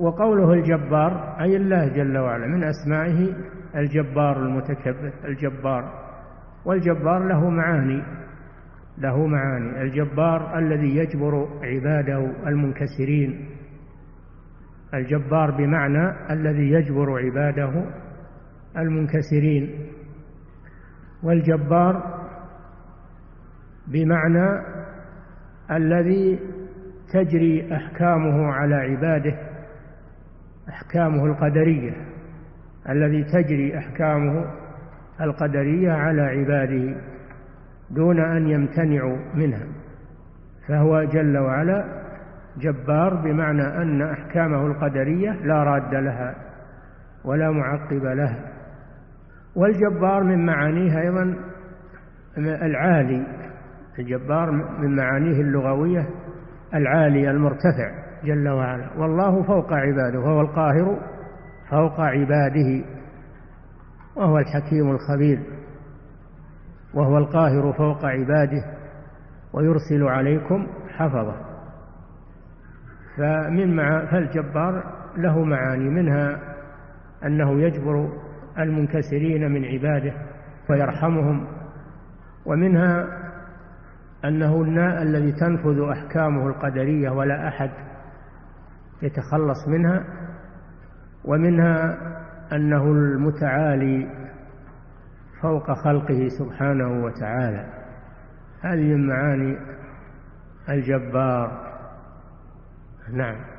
وقوله الجبار أي الله جل وعلا من أسمائه الجبار المتكبر الجبار، والجبار له معاني. الجبار الذي يجبر عباده المنكسرين، الجبار بمعنى الذي يجبر عباده المنكسرين، والجبار بمعنى الذي تجري أحكامه على عباده، أحكامه القدرية، الذي تجري أحكامه القدرية على عباده دون أن يمتنعوا منها، فهو جل وعلا جبار بمعنى أن أحكامه القدرية لا راد لها ولا معقب لها. والجبار من معانيه أيضا العالي، الجبار من معانيه اللغوية العالي المرتفع جل وعلا، والله فوق عباده، وهو القاهر فوق عباده، وهو الحكيم الخبير، وهو القاهر فوق عباده ويرسل عليكم حفظة. فالجبار له معاني، منها أنه يجبر المنكسرين من عباده ويرحمهم، ومنها أنه الذي تنفذ أحكامه القدرية ولا أحد يتخلص منها، ومنها أنه المتعالي فوق خلقه سبحانه وتعالى. هذه من معاني الجبار. نعم.